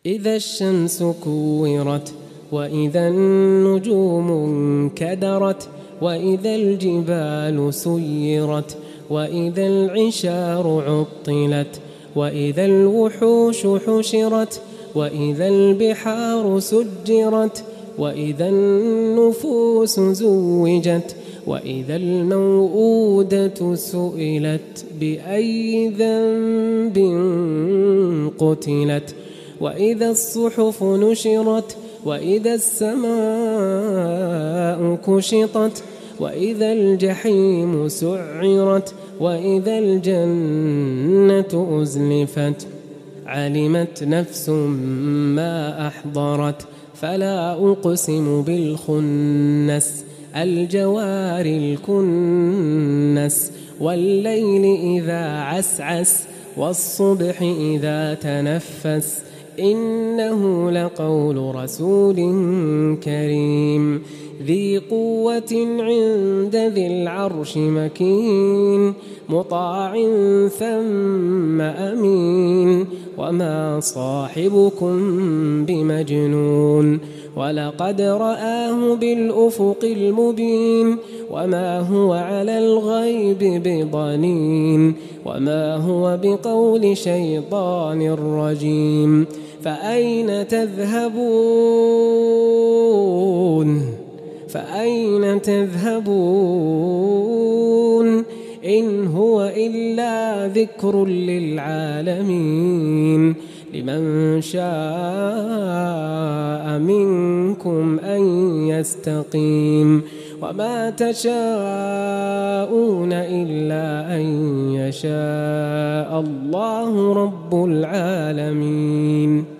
إذا الشمس كورت وإذا النجوم انكدرت وإذا الجبال سيرت وإذا العشار عطلت وإذا الوحوش حشرت وإذا البحار سجرت وإذا النفوس زوجت وإذا الموءودة سئلت بأي ذنب قتلت وإذا الصحف نشرت وإذا السماء كشطت وإذا الجحيم سعرت وإذا الجنة أزلفت علمت نفس ما أحضرت فلا أقسم بالخنس الجوار الكنس والليل إذا عسعس والصبح إذا تنفس إنه لقول رسول كريم ذي قوة عند ذي العرش مكين مطاع ثم أمين وما صاحبكم بمجنون ولقد رآه بالأفق المبين وما هو على الغيب بضنين وما هو بقول شيطان رجيم فأين تذهبون إن هو إلا ذكر للعالمين لمن شاء منكم أن يستقيم وما تشاءون إلا أن يشاء الله رب العالمين.